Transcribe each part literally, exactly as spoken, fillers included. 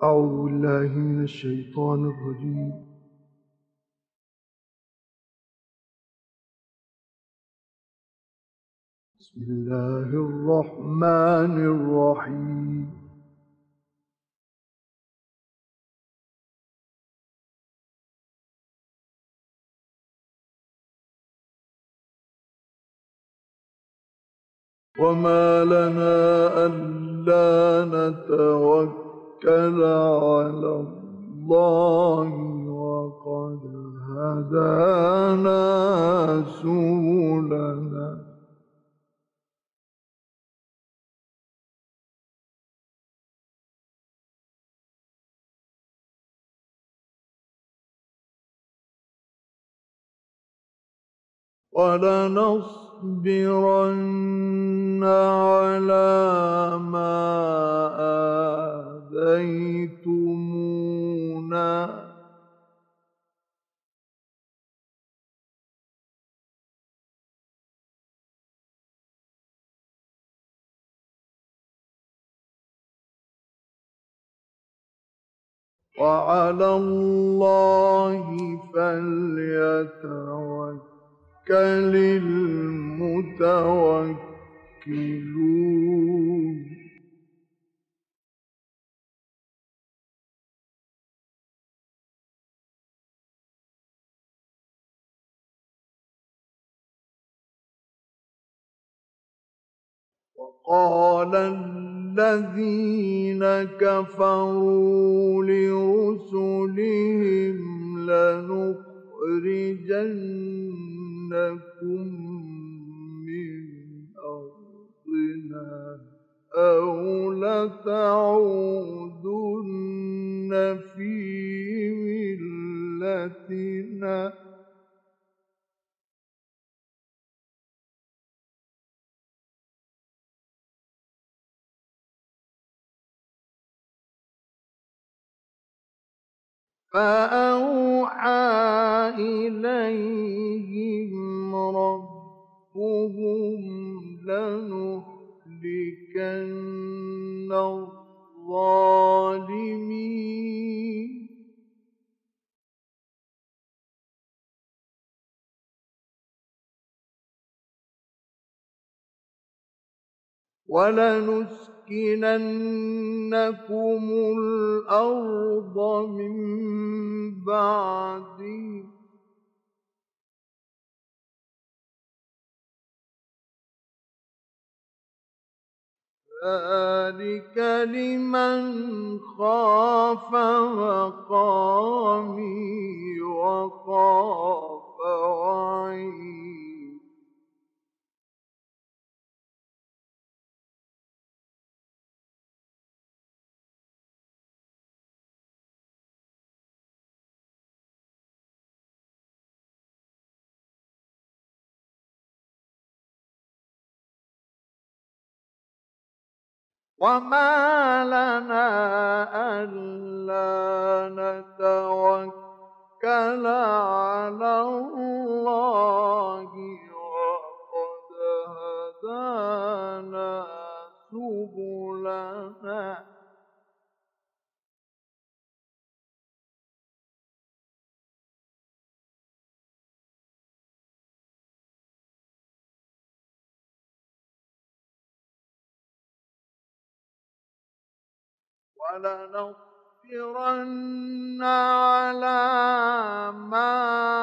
أعوذ بالله من الشيطان الرجيم. بسم الله الرحمن الرحيم. وما لنا ألا نتوكل على الله وقد هدانا سبلنا ولنصبرن على ما آذيتمونا وعلى الله فليتوكل المتوكلون. وقال الذين كفروا لرسلهم لنخرجنكم من أرضنا أو لتعودن في ملتنا فأوحى إليهم ربهم لنهلكن الظالمين ولنسكننكم الأرض من بعدهم ذلك لمن خاف مقامي وخاف وعيد. وما لنا ألا نتوكل على الله وقد هدانا سبلنا ولنصبرن على ما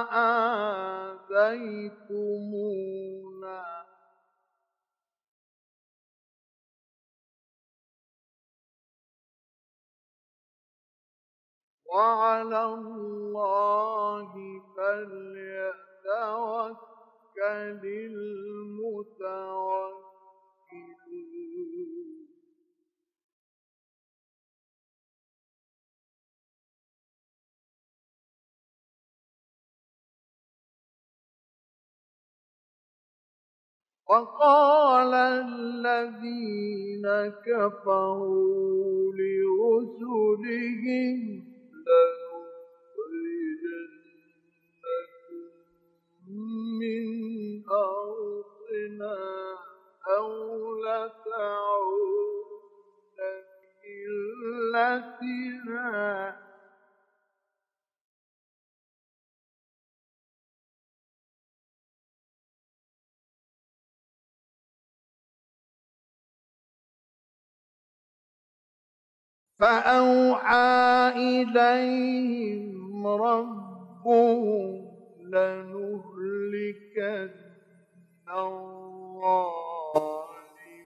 آذيتمونا وعلى الله فليتوكل المتوكلون. وقال الذين كفروا لرسلهم لنخرجنكم من أرضنا أو لتعودن في بآياتنا فأوحى إليهم ربهم لنهلكن الظالمين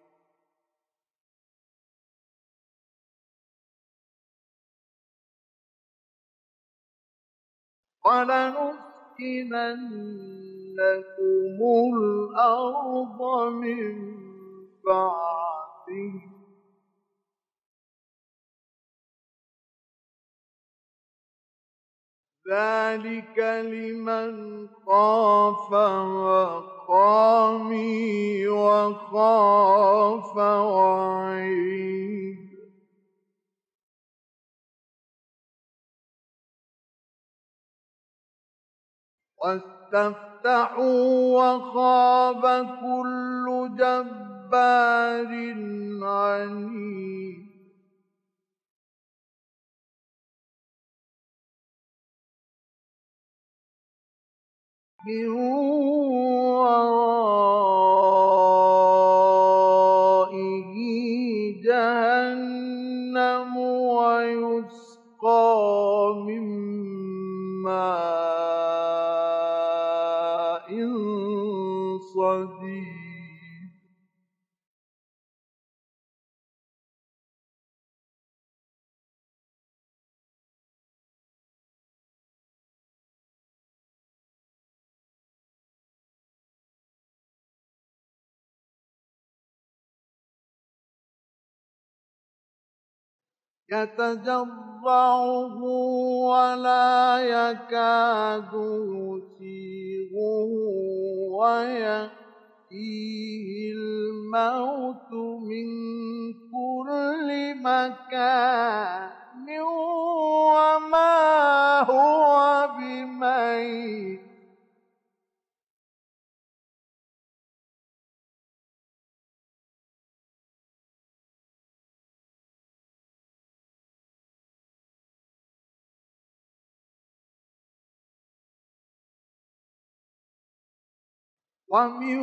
ولنسكننكم الأرض من بعدهم ذلك لمن خاف مقامي وخاف وعيد واستفتحوا وخاب كل جبار عنيد من ورائه جهنم ويسقى من ماء صديد يتجرعه ولا يكاد يسيغه ويأتيه الموت من كل مكان وما هو بميت ومن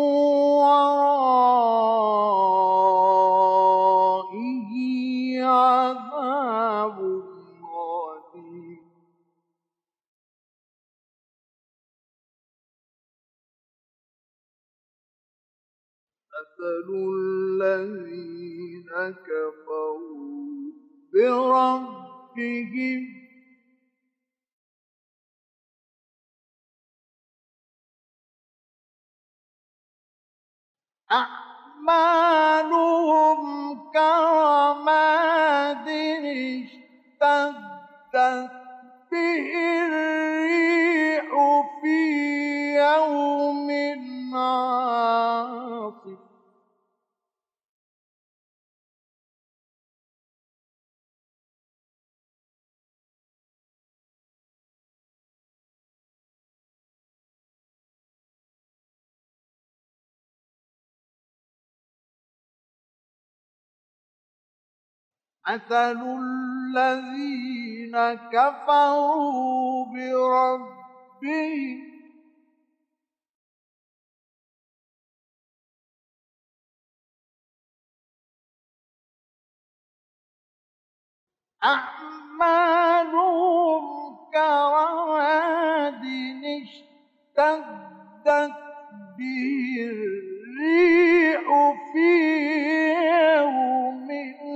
ورائه عذاب غليظ مثل الذين كفروا بربهم أعمالهم كرماد اشتدت به الريح في يوم عاصف مثل الذين كفروا بربهم أعمالهم كرماد اشتدت به الريح في يوم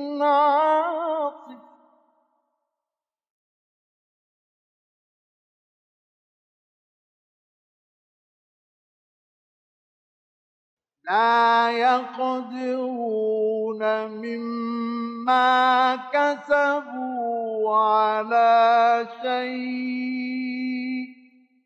عاصف لا يقدرون مما كسبوا على شيء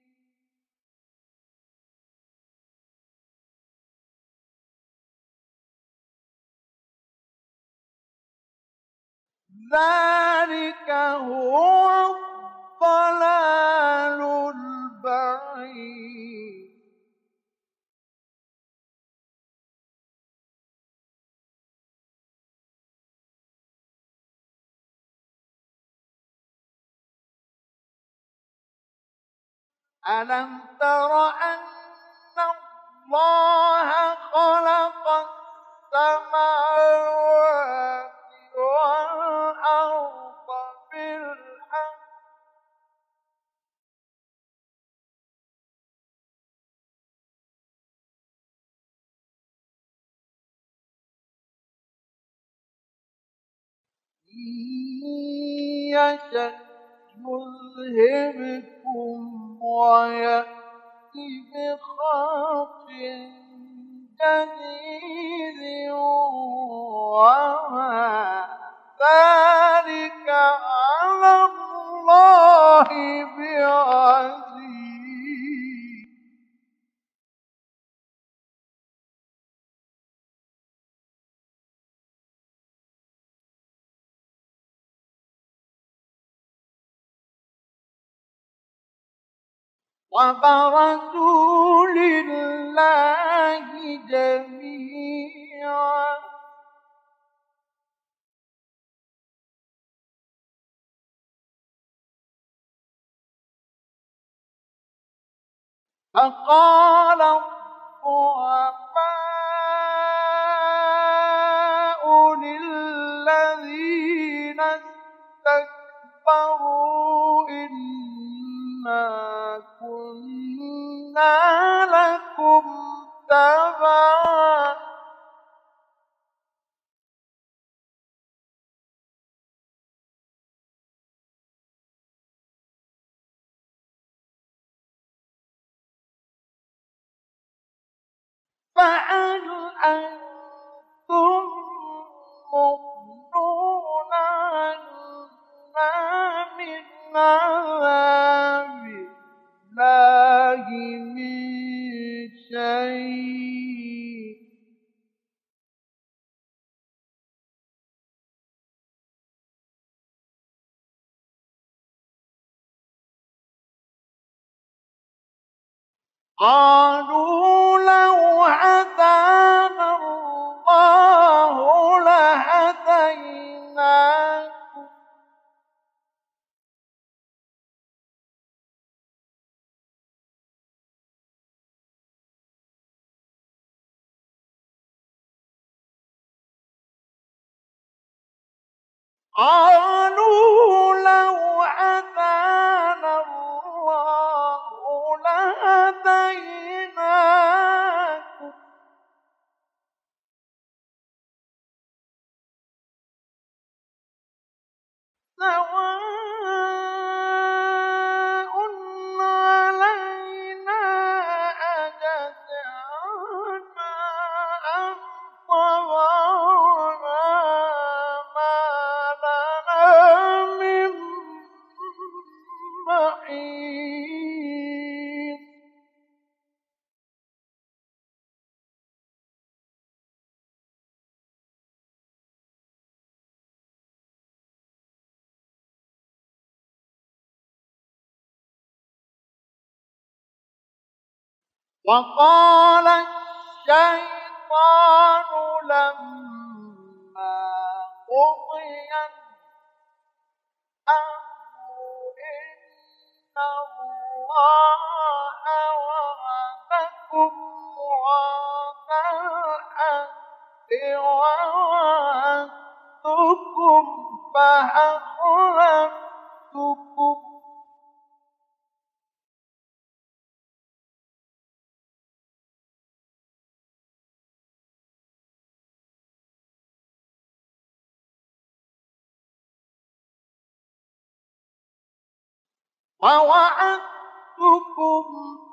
ذلك هو الضلال البعيد ألم تر أن الله خلق السماوات والأرض بالحق يشأ يذهبكم ويأتي بخلق جديد وما ذلك على الله بعزيز. وبرزوا لله جميعا فقال الضعفاء للذين استكبروا إنا كنا لكم تبعا فهل أنتم مغنون عنا من عذاب الله من شيء قالوا لو هدانا الله لهديناكم قالوا لو هدانا الله لهديناكم سواء علينا أجزعنا أم صبرنا ما لنا من محيص. وقال الشيطان لما قضي الأمر إن الله وعدكم وعد الحق ووعدتكم فأخلفتكم ووعدتكم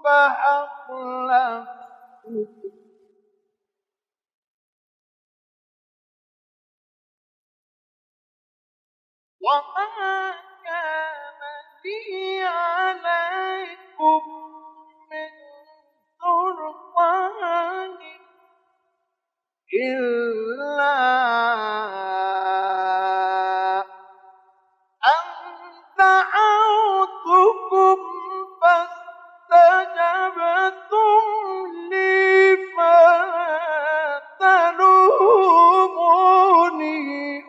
فأخلفتكم وما كان لي عليكم من سلطان إلا أن دعوتكم فاستجبتم لي فلا تلوموني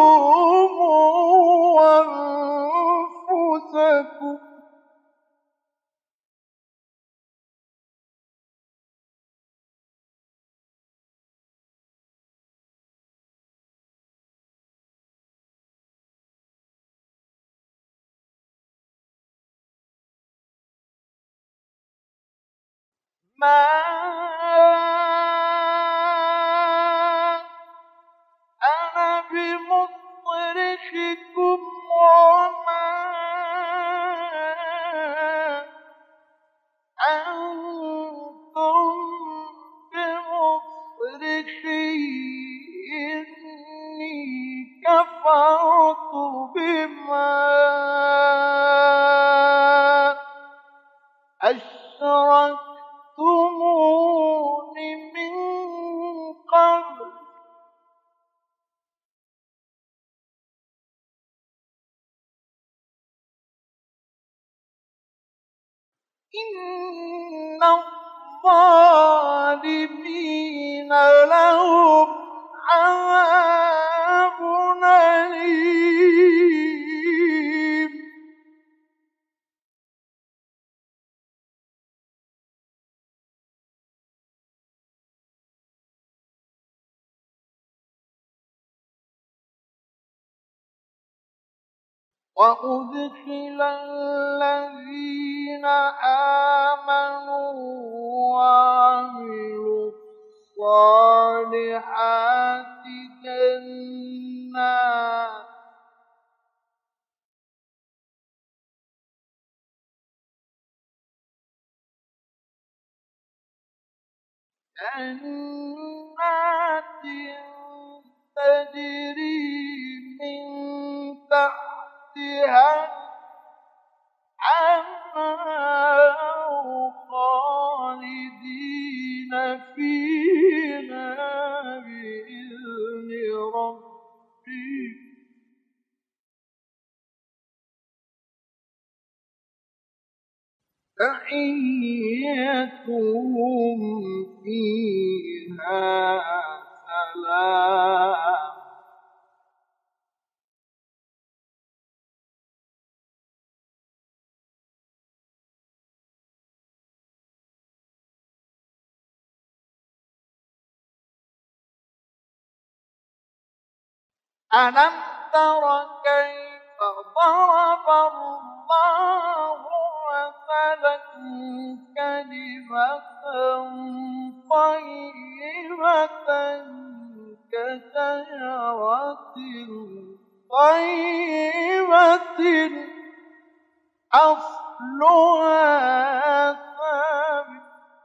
ولوموا أنفسكم ما أنا بمصرخكم وما أنتم بمصرخي إني كفرت بما أشركتمون من قبل إن الظالمين لهم عذاب أليم وأدخل الذين آمنوا وعملوا الصالحات جنات جنات تجري من تحتها الأنهار خالدين فيها بإذن ربهم تحيتهم فيها سلام ألم تر كيف ضرب الله مثلا كلمة طيبة كشجرة طيبة أصلها ثابت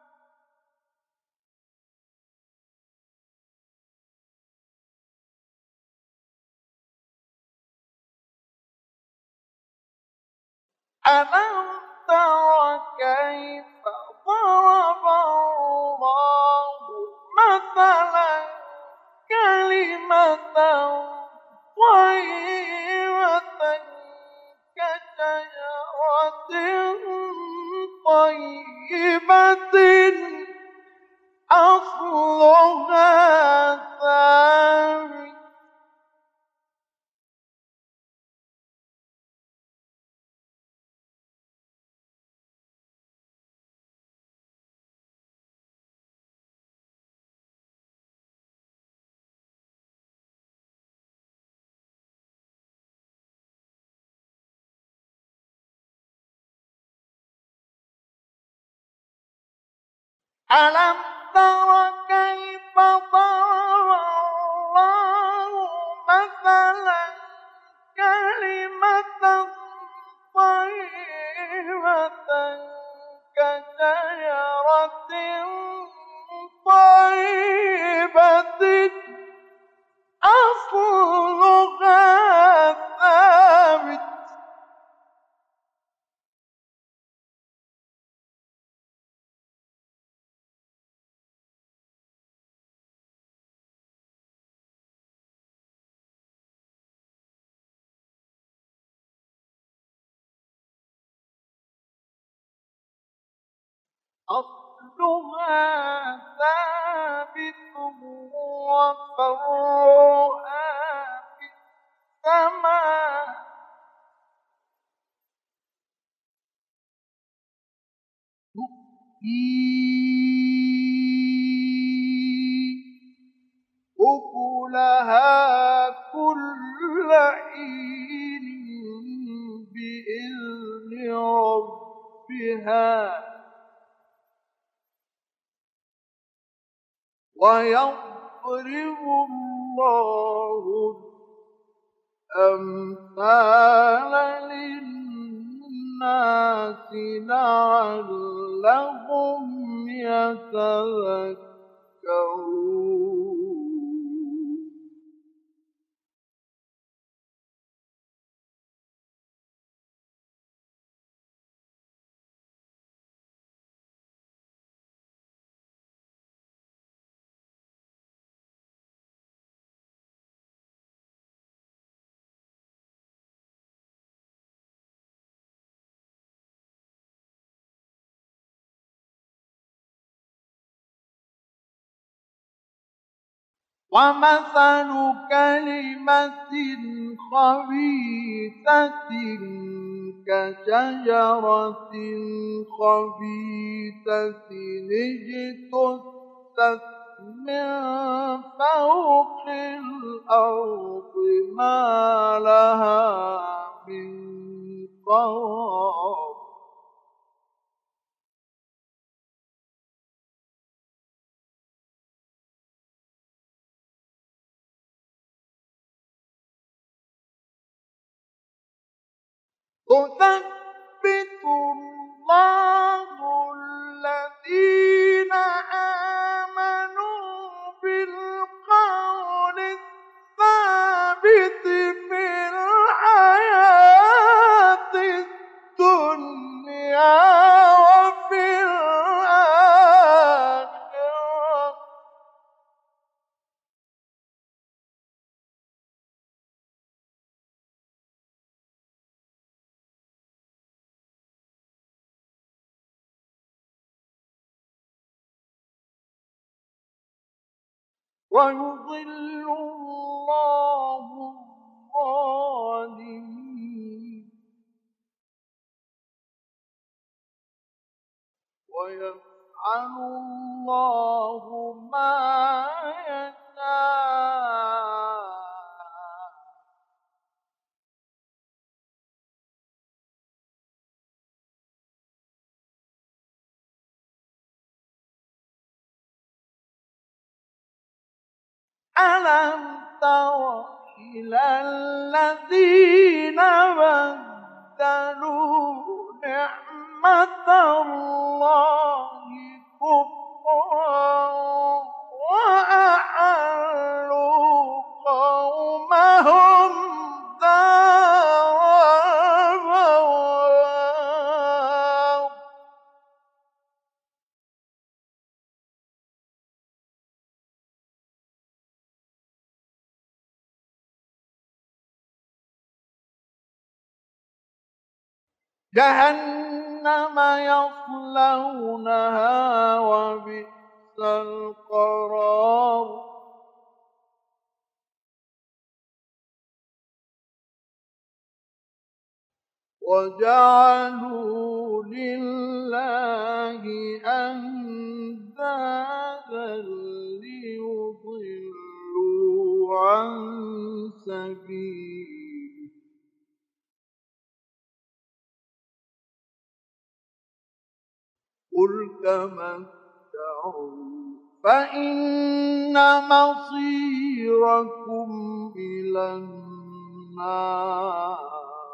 ألم تر كيف ضرب الله مثلا كلمة طيبة كشجرة طيبة أصلها ثابت ألم تر كيف ضرب الله مثلا كلمة طيبة كشجرة طيبة أصلها ثابت أصلها ثابت وفرعها في السماء أكلها كل حين بإذن ربها ويضرب الله الأمثال للناس لعلهم يتذكرون. ومثل كلمة خبيثة كشجرة خبيثة اجتثت من فوق الأرض ما لها من قرار. يثبت الله الذين آمنوا بالقول الثابت في الحياة الدنيا وفي الآخرة. ويضل الله الظالمين ويفعل الله ما يشاء. ألم تر إلى الذين بدلوا نعمة الله كفرا وأحلوا قومهم دار البوار. جهنم يصلونها وبئس القرار. وجعلوا لله أندادا ليضلوا عن سبيله. قل تمتعوا فإن مصيركم إلى النار.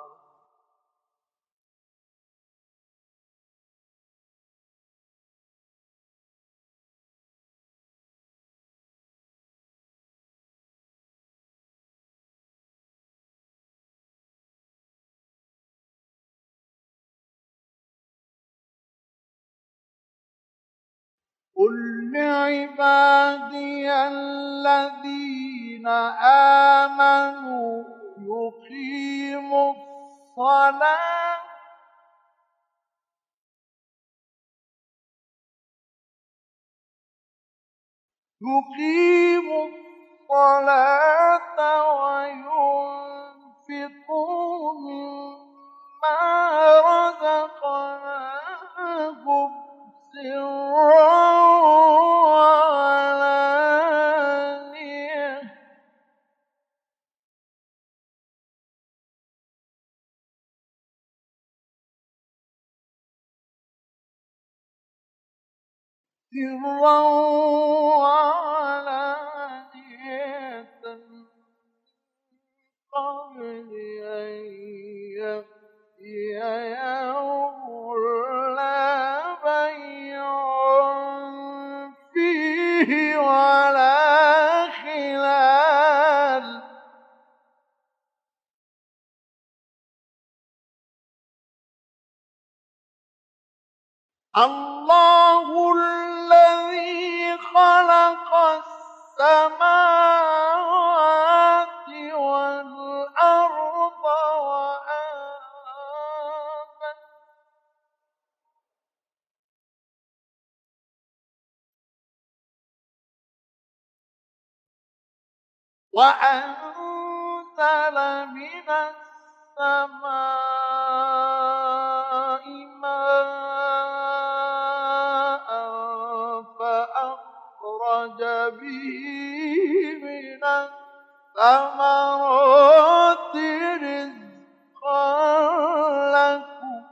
قل لعبادي الذين آمنوا يقيموا الصلاة يقيموا الصلاة وينفقوا مما رزقناهم سرا وعلانية سرا أن يأتي يوم لا بيع فيه ولا خلال. الله الذي خلق السماوات والأرض وأنزل وأنزل من السماء ماء فأخرج به من الثمرات رزقا لكم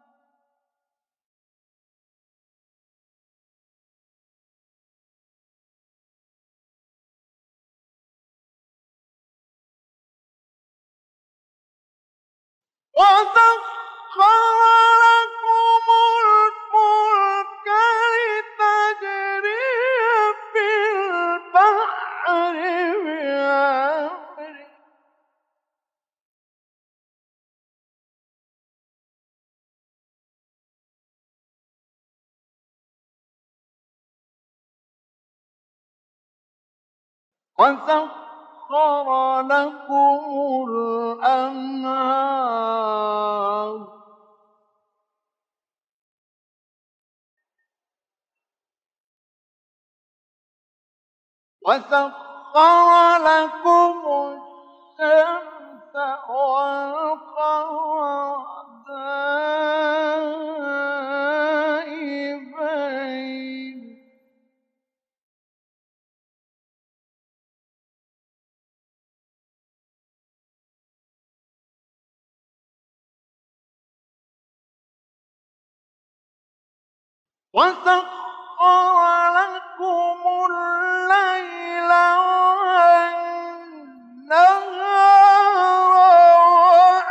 وسخر لكم الفلك لتجري في البحر بأمره وسخر لكم الأنهار وسخر لكم الشمس والقمر دائبين وسخر لكم الليل والنهار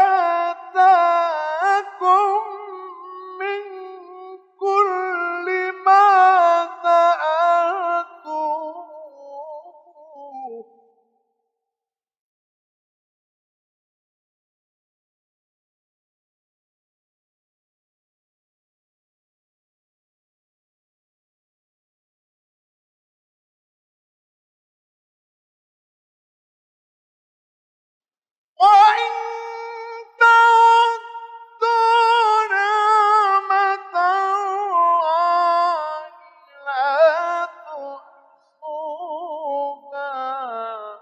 وآتاكم من كل ما سألتموه وإن تعدوا نعمة الله لا تحصوها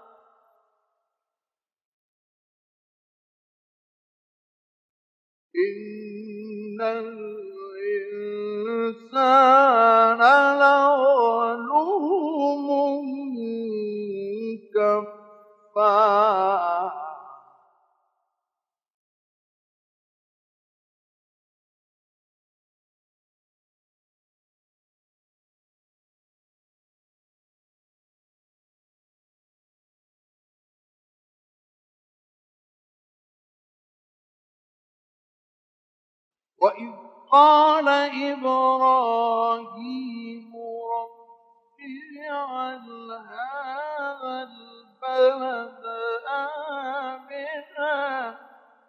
إن الإنسان لظلوم كفار وإذ قال إبراهيم رب اجعل هذا البلد آمنا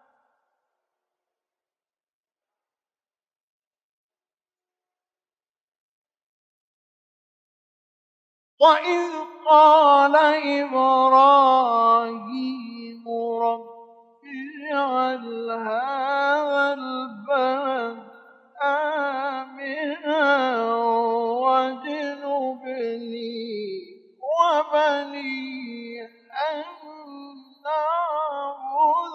وإذ قال إبراهيم رب اجعل هذا البلد آمنا واجنبني وبني أن نعبد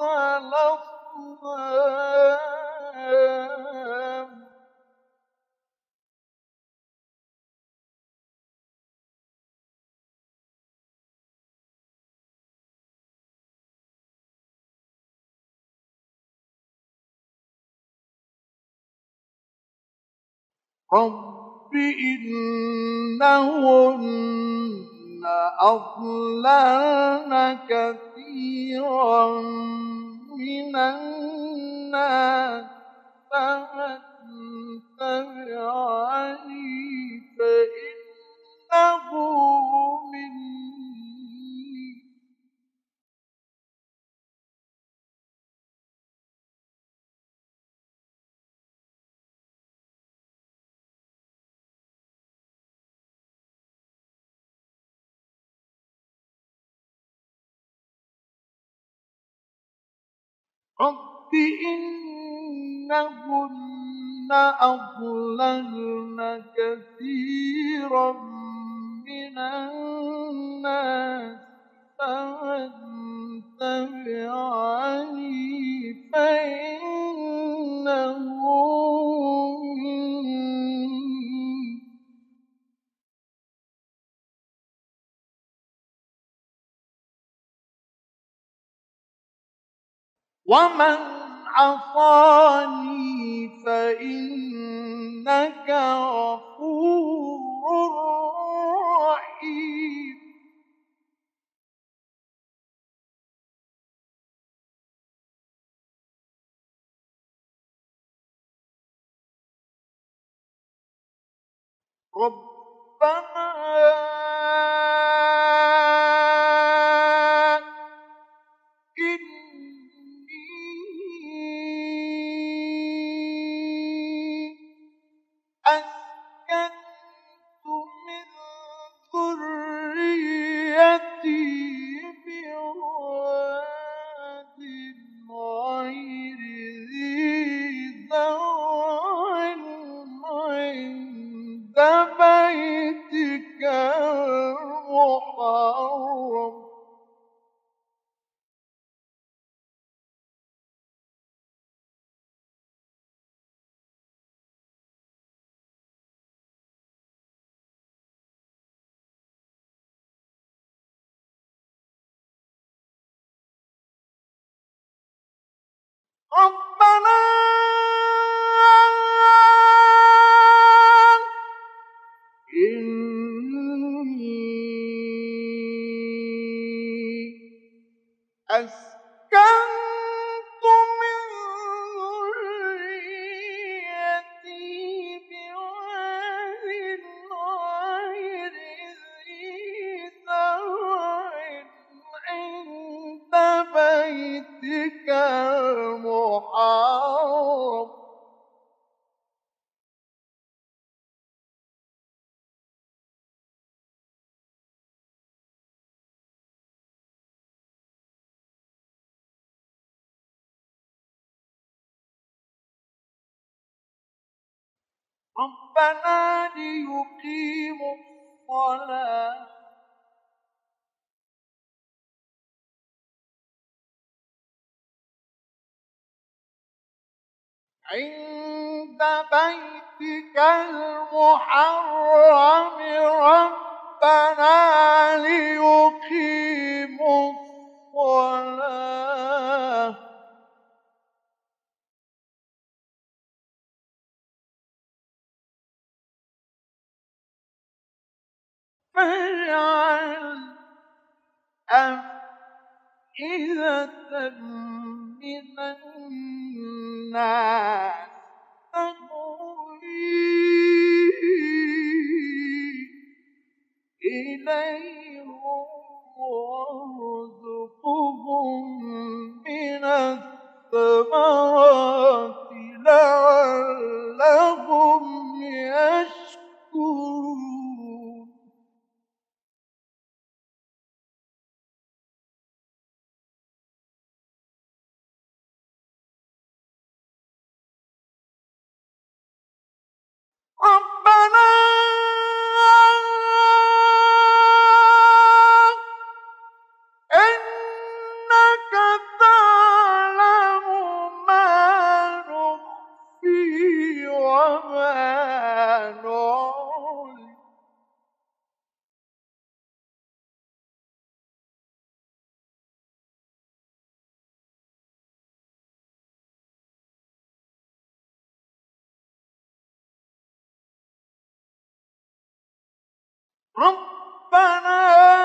الأصنام رب إنهن أضللن كثيرا من الناس فمن تبعني فإنه مني رب إنهن أضللن كثيرا من الناس فمن تبعني فإنه مني ومن عصاني فإنك غفور رحيم ربنا إني أسكنت من ذريتي بواد غير ذي زرع عند بيتك المحرم ربنا إني أسكنت من ذريتي بواد غير ذي زرع عند بيتك المحرم ربنا ليقيموا الصلاة عند بيتك المحرم ربنا ليقيموا الصلاة فاجعل أفئدة من الناس تهوي إليهم وارزقهم من الثمرات لعلهم يشكرون ربنا إنك تعلم ما نخفي وما نعلن ربنا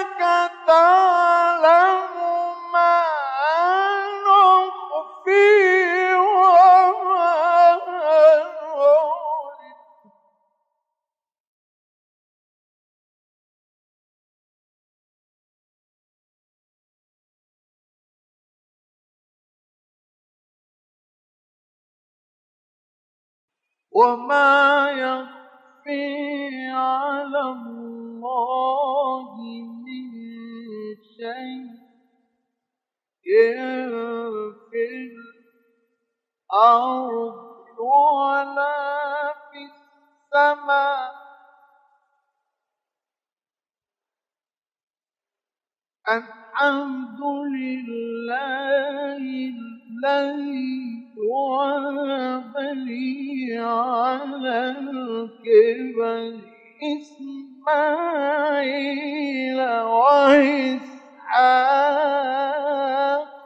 تعلم ما نخفي وما نعلن وما يخفي على الله من شيء في الأرض ولا في السماء الحمد لله الذي وهب لي على الكبر إسماعيل وإسحاق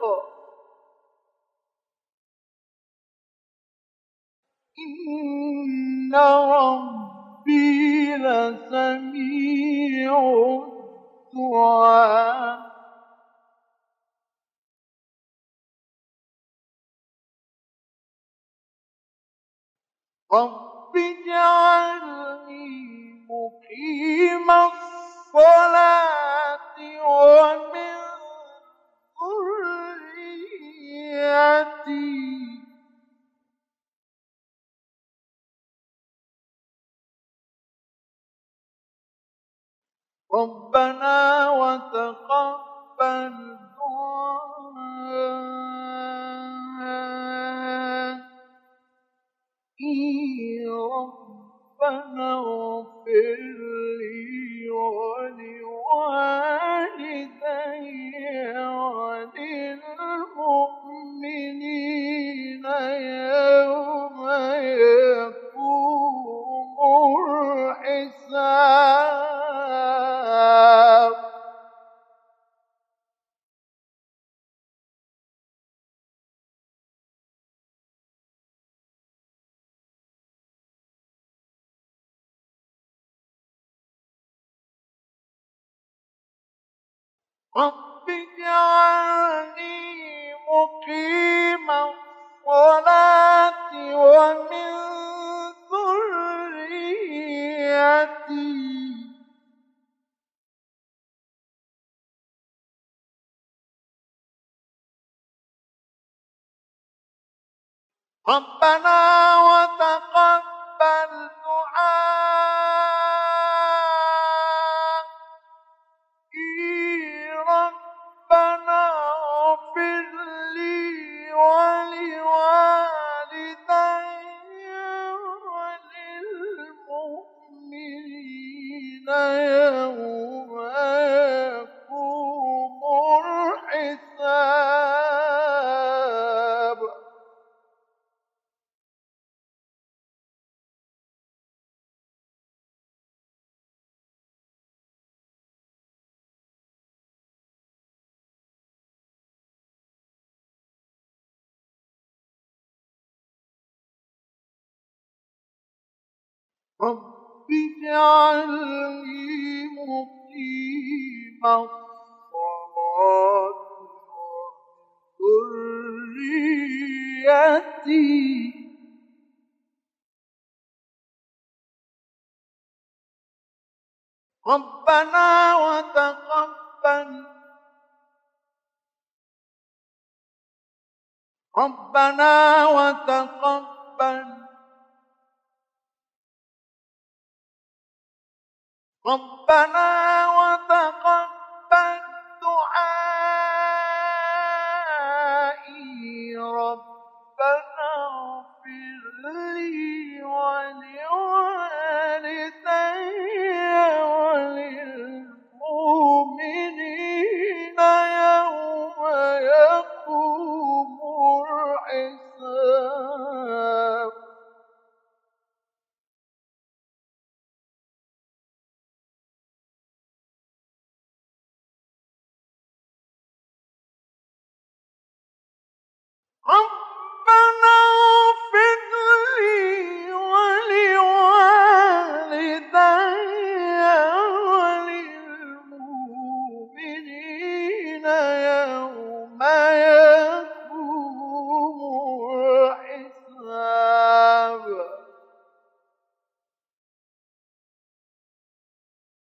إن ربي لسميع الدعاء رب اجعلني مقيم الصلاة ومن ذريتي ربنا وتقبل دعائي ربنا اغفر لي ولوالدي وللمؤمنين يوم يقوم الحساب رب اجعلني مقيم الصلاة ومن ذريتي ربنا وتقبل دعائي ربنا اغفر لي ولوالدي وللمؤمنين يوم يقوم الحساب رب اجعلني مقيم الصلاة وذريتي ربنا وتقبل ربنا وتقبل ربنا